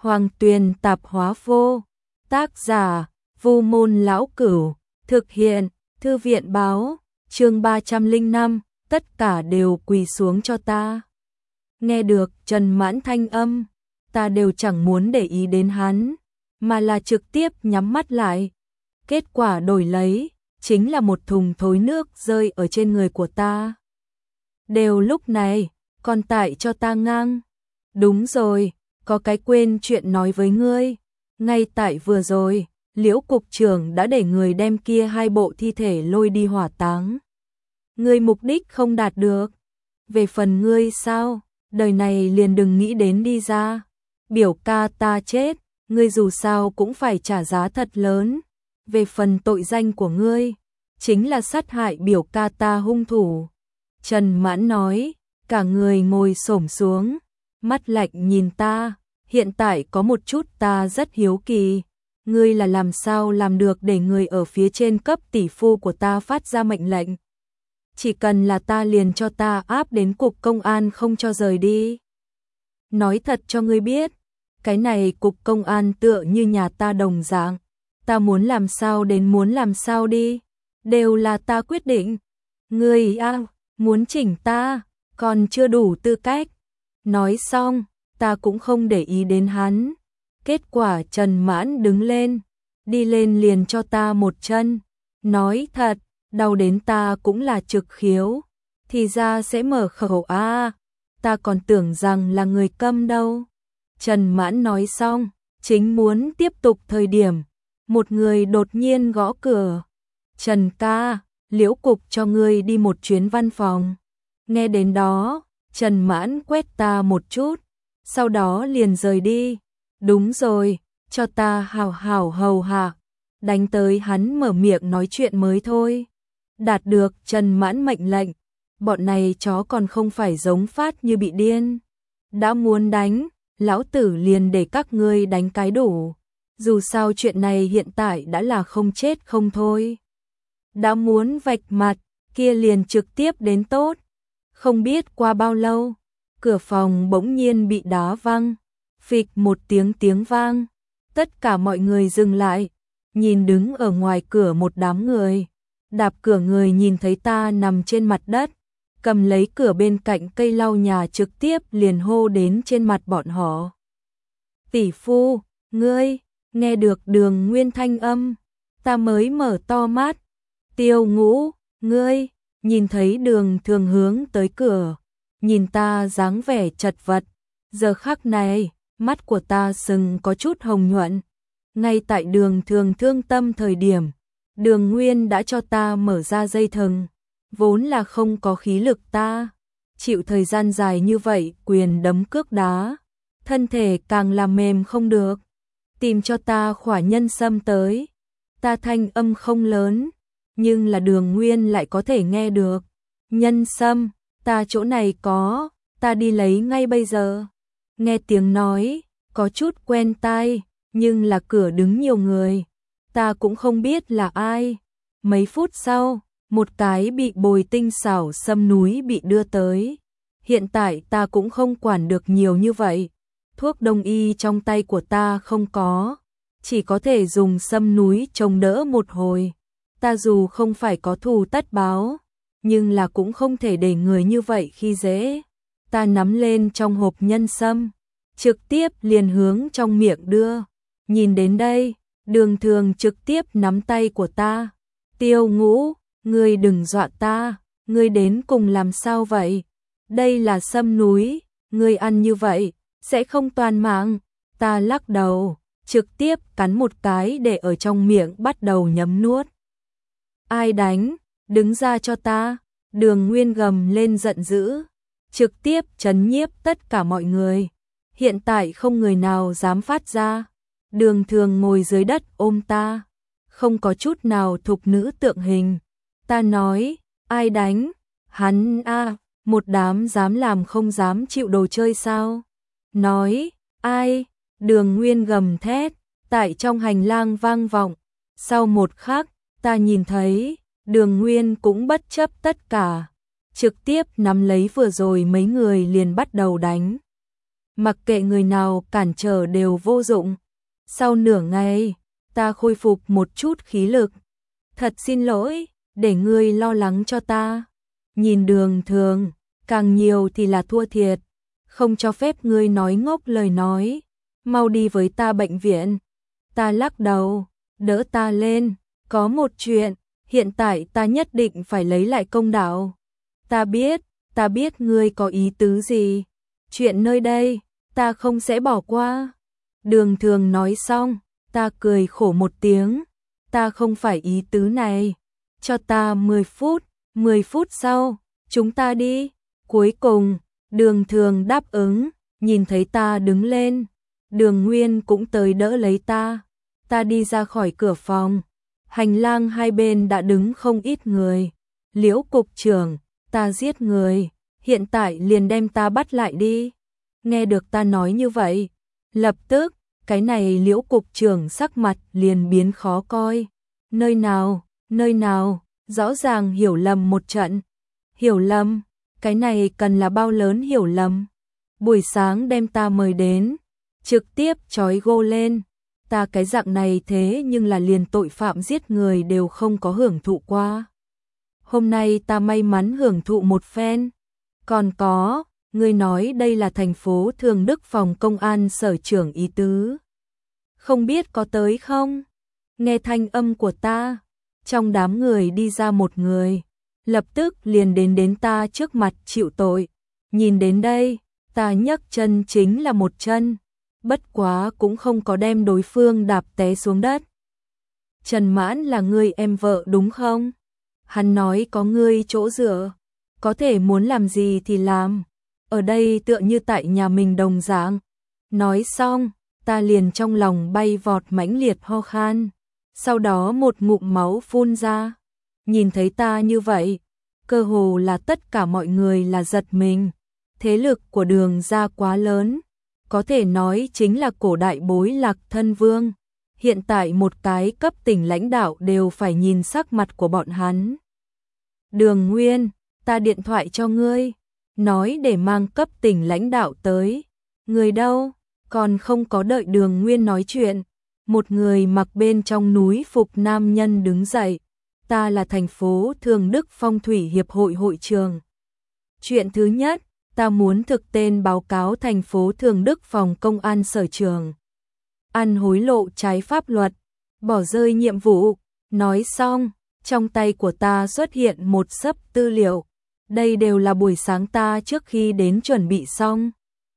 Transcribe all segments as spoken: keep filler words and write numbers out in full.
Hoàng Tuyền tạp hóa vô. Tác giả, Vu Môn Lão Cửu. Thực hiện, Thư viện báo. Chương ba trăm lẻ năm, tất cả đều quỳ xuống cho ta. Nghe được Trần Mãn thanh âm, ta đều chẳng muốn để ý đến hắn, mà là trực tiếp nhắm mắt lại. Kết quả đổi lấy, chính là một thùng thối nước rơi ở trên người của ta. Đều lúc này, còn tại cho ta ngang. Đúng rồi, có cái quên chuyện nói với ngươi. Ngay tại vừa rồi, Liễu cục trưởng đã để người đem kia hai bộ thi thể lôi đi hỏa táng. Ngươi mục đích không đạt được. Về phần ngươi sao, đời này liền đừng nghĩ đến đi ra. Biểu ca ta chết, ngươi dù sao cũng phải trả giá thật lớn. Về phần tội danh của ngươi, chính là sát hại biểu ca ta hung thủ. Trần Mãn nói, cả người ngồi xổm xuống, mắt lạnh nhìn ta. Hiện tại có một chút ta rất hiếu kỳ. Ngươi là làm sao làm được để người ở phía trên cấp tỷ phu của ta phát ra mệnh lệnh? Chỉ cần là ta liền cho ta áp đến cục công an không cho rời đi. Nói thật cho ngươi biết, cái này cục công an tựa như nhà ta đồng dạng. Ta muốn làm sao đến muốn làm sao đi, đều là ta quyết định. Ngươi à, muốn chỉnh ta, còn chưa đủ tư cách. Nói xong, ta cũng không để ý đến hắn. Kết quả Trần Mãn đứng lên, đi lên liền cho ta một chân. Nói thật, đau đến ta cũng là trực khiếu. Thì ra sẽ mở khẩu a, ta còn tưởng rằng là người câm đâu. Trần Mãn nói xong, chính muốn tiếp tục thời điểm, một người đột nhiên gõ cửa. Trần ca, Liễu cục cho ngươi đi một chuyến văn phòng. Nghe đến đó, Trần Mãn quét ta một chút, sau đó liền rời đi. Đúng rồi, cho ta hào hào hầu hạ. Đánh tới hắn mở miệng nói chuyện mới thôi. Đạt được Trần Mãn mệnh lệnh, bọn này chó còn không phải giống phát như bị điên. Đã muốn đánh, lão tử liền để các ngươi đánh cái đủ. Dù sao chuyện này hiện tại đã là không chết không thôi. Đã muốn vạch mặt, kia liền trực tiếp đến tốt. Không biết qua bao lâu, cửa phòng bỗng nhiên bị đá văng. Phịch một tiếng tiếng vang. Tất cả mọi người dừng lại, nhìn đứng ở ngoài cửa một đám người. Đạp cửa người nhìn thấy ta nằm trên mặt đất, cầm lấy cửa bên cạnh cây lau nhà trực tiếp liền hô đến trên mặt bọn họ. Tỷ phu, ngươi, nghe được Đường Nguyên thanh âm, ta mới mở to mắt. Tiêu Ngũ, ngươi, nhìn thấy Đường Thường hướng tới cửa, nhìn ta dáng vẻ chật vật. Giờ khắc này, mắt của ta sừng có chút hồng nhuận. Ngay tại Đường Thường thương tâm thời điểm, Đường Nguyên đã cho ta mở ra dây thừng. Vốn là không có khí lực ta, chịu thời gian dài như vậy quyền đấm cước đá, thân thể càng làm mềm không được. Tìm cho ta khỏa nhân sâm tới. Ta thanh âm không lớn, nhưng là Đường Nguyên lại có thể nghe được. Nhân sâm, ta chỗ này có, ta đi lấy ngay bây giờ. Nghe tiếng nói, có chút quen tai, nhưng là cửa đứng nhiều người. Ta cũng không biết là ai. Mấy phút sau, một cái bị bồi tinh xảo sâm núi bị đưa tới. Hiện tại ta cũng không quản được nhiều như vậy. Thuốc đông y trong tay của ta không có, chỉ có thể dùng sâm núi chống đỡ một hồi. Ta dù không phải có thù tất báo, nhưng là cũng không thể để người như vậy khi dễ. Ta nắm lên trong hộp nhân sâm, trực tiếp liền hướng trong miệng đưa. Nhìn đến đây, Đường Thường trực tiếp nắm tay của ta. Tiêu Ngũ, ngươi đừng dọa ta, ngươi đến cùng làm sao vậy? Đây là sâm núi, ngươi ăn như vậy, sẽ không toàn mạng. Ta lắc đầu, trực tiếp cắn một cái để ở trong miệng bắt đầu nhấm nuốt. Ai đánh, đứng ra cho ta. Đường Nguyên gầm lên giận dữ, trực tiếp trấn nhiếp tất cả mọi người. Hiện tại không người nào dám phát ra. Đường Thường ngồi dưới đất ôm ta, không có chút nào thục nữ tượng hình. Ta nói, ai đánh? Hắn a, một đám dám làm không dám chịu đồ chơi sao? Nói, ai? Đường Nguyên gầm thét, tại trong hành lang vang vọng. Sau một khắc, ta nhìn thấy, Đường Nguyên cũng bất chấp tất cả, trực tiếp nắm lấy vừa rồi mấy người liền bắt đầu đánh. mặc kệ người nào cản trở đều vô dụng. Sau nửa ngày, ta khôi phục một chút khí lực. Thật xin lỗi, để ngươi lo lắng cho ta. Nhìn Đường Thường, càng nhiều thì là thua thiệt, không cho phép ngươi nói ngốc lời nói. Mau đi với ta bệnh viện. Ta lắc đầu, đỡ ta lên, có một chuyện, hiện tại ta nhất định phải lấy lại công đạo. Ta biết, ta biết ngươi có ý tứ gì. Chuyện nơi đây, ta không sẽ bỏ qua. Đường Thường nói xong, ta cười khổ một tiếng. Ta không phải ý tứ này. Cho ta mười phút, mười phút sau, chúng ta đi. Cuối cùng, Đường Thường đáp ứng, nhìn thấy ta đứng lên. Đường Nguyên cũng tới đỡ lấy ta. Ta đi ra khỏi cửa phòng. Hành lang hai bên đã đứng không ít người. Liễu cục trưởng, ta giết người, hiện tại liền đem ta bắt lại đi. Nghe được ta nói như vậy, lập tức, cái này Liễu cục trưởng sắc mặt liền biến khó coi. Nơi nào, nơi nào, rõ ràng hiểu lầm một trận. Hiểu lầm, cái này cần là bao lớn hiểu lầm. Buổi sáng đem ta mời đến, trực tiếp trói gô lên. Ta cái dạng này thế nhưng là liền tội phạm giết người đều không có hưởng thụ qua. Hôm nay ta may mắn hưởng thụ một phen. Còn có, ngươi nói đây là thành phố Thường Đức phòng công an sở trưởng ý tứ. Không biết có tới không? Nghe thanh âm của ta, trong đám người đi ra một người, lập tức liền đến đến ta trước mặt chịu tội. Nhìn đến đây, ta nhấc chân chính là một chân, bất quá cũng không có đem đối phương đạp té xuống đất. Trần Mãn là ngươi em vợ đúng không? Hắn nói có ngươi chỗ dựa, có thể muốn làm gì thì làm, ở đây tựa như tại nhà mình đồng dạng. Nói xong, ta liền trong lòng bay vọt mãnh liệt ho khan, sau đó một ngụm máu phun ra. Nhìn thấy ta như vậy, cơ hồ là tất cả mọi người là giật mình. Thế lực của Đường gia quá lớn, có thể nói chính là cổ đại bối Lạc Thân Vương. Hiện tại một cái cấp tỉnh lãnh đạo đều phải nhìn sắc mặt của bọn hắn. Đường Nguyên, ta điện thoại cho ngươi, nói để mang cấp tỉnh lãnh đạo tới. Người đâu? Còn không có đợi Đường Nguyên nói chuyện, một người mặc bên trong núi phục nam nhân đứng dậy. Ta là thành phố Thường Đức Phong thủy hiệp hội hội trưởng. Chuyện thứ nhất, ta muốn thực tên báo cáo thành phố Thường Đức phòng công an sở trưởng. Ăn hối lộ trái pháp luật, bỏ rơi nhiệm vụ. Nói xong, trong tay của ta xuất hiện một xấp tư liệu. Đây đều là buổi sáng ta trước khi đến chuẩn bị xong.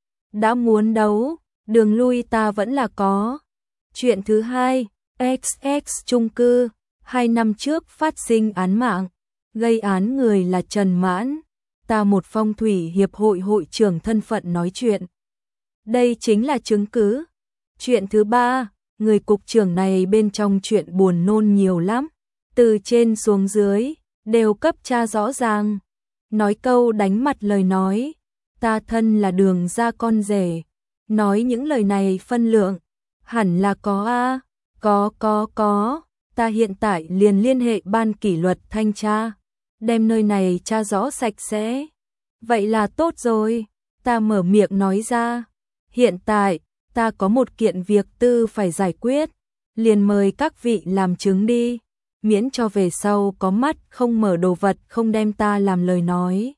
Đã muốn đấu, đường lui ta vẫn là có. Chuyện thứ hai, ích ích chung cư, hai năm trước phát sinh án mạng, gây án người là Trần Mãn. Ta một phong thủy hiệp hội hội trưởng thân phận nói chuyện. Đây chính là chứng cứ. Chuyện thứ ba, người cục trưởng này bên trong chuyện buồn nôn nhiều lắm. Từ trên xuống dưới, đều cấp tra rõ ràng. Nói câu đánh mặt lời nói, ta thân là Đường gia con rể. Nói những lời này phân lượng, hẳn là có a, có có có. Ta hiện tại liền liên hệ ban kỷ luật thanh tra, đem nơi này tra rõ sạch sẽ. Vậy là tốt rồi, ta mở miệng nói ra. Hiện tại, ta có một kiện việc tư phải giải quyết, liền mời các vị làm chứng đi, miễn cho về sau có mắt không mở đồ vật không đem ta làm lời nói.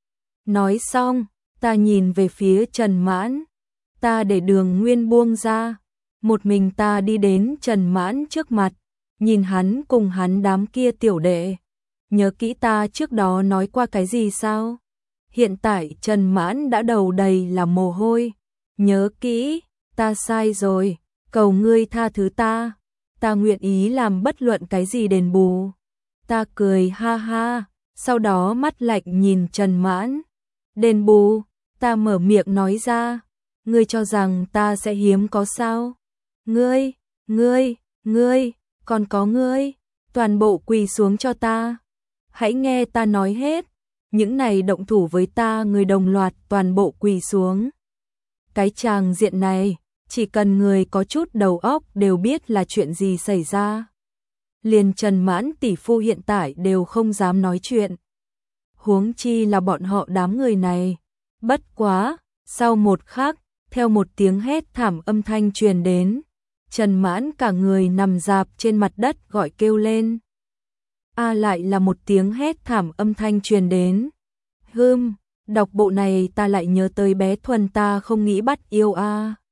Nói xong, ta nhìn về phía Trần Mãn, ta để Đường Nguyên buông ra, một mình ta đi đến Trần Mãn trước mặt, nhìn hắn cùng hắn đám kia tiểu đệ. Nhớ kỹ ta trước đó nói qua cái gì sao? Hiện tại Trần Mãn đã đầu đầy là mồ hôi. Nhớ kỹ, ta sai rồi, cầu ngươi tha thứ ta. Ta nguyện ý làm bất luận cái gì đền bù. Ta cười ha ha, sau đó mắt lạnh nhìn Trần Mãn. Đền bù, ta mở miệng nói ra. Ngươi cho rằng ta sẽ hiếm có sao? Ngươi, ngươi, ngươi, còn có ngươi, toàn bộ quỳ xuống cho ta. Hãy nghe ta nói hết, những này động thủ với ta người đồng loạt toàn bộ quỳ xuống. Cái tràng diện này, chỉ cần người có chút đầu óc đều biết là chuyện gì xảy ra. Liền Trần Mãn tỷ phu hiện tại đều không dám nói chuyện. Huống chi là bọn họ đám người này. Bất quá, sau một khắc, theo một tiếng hét thảm âm thanh truyền đến, Trần Mãn cả người nằm rạp trên mặt đất gọi kêu lên. A lại là một tiếng hét thảm âm thanh truyền đến. Hưm, đọc bộ này ta lại nhớ tới bé Thuần ta không nghĩ bắt yêu a.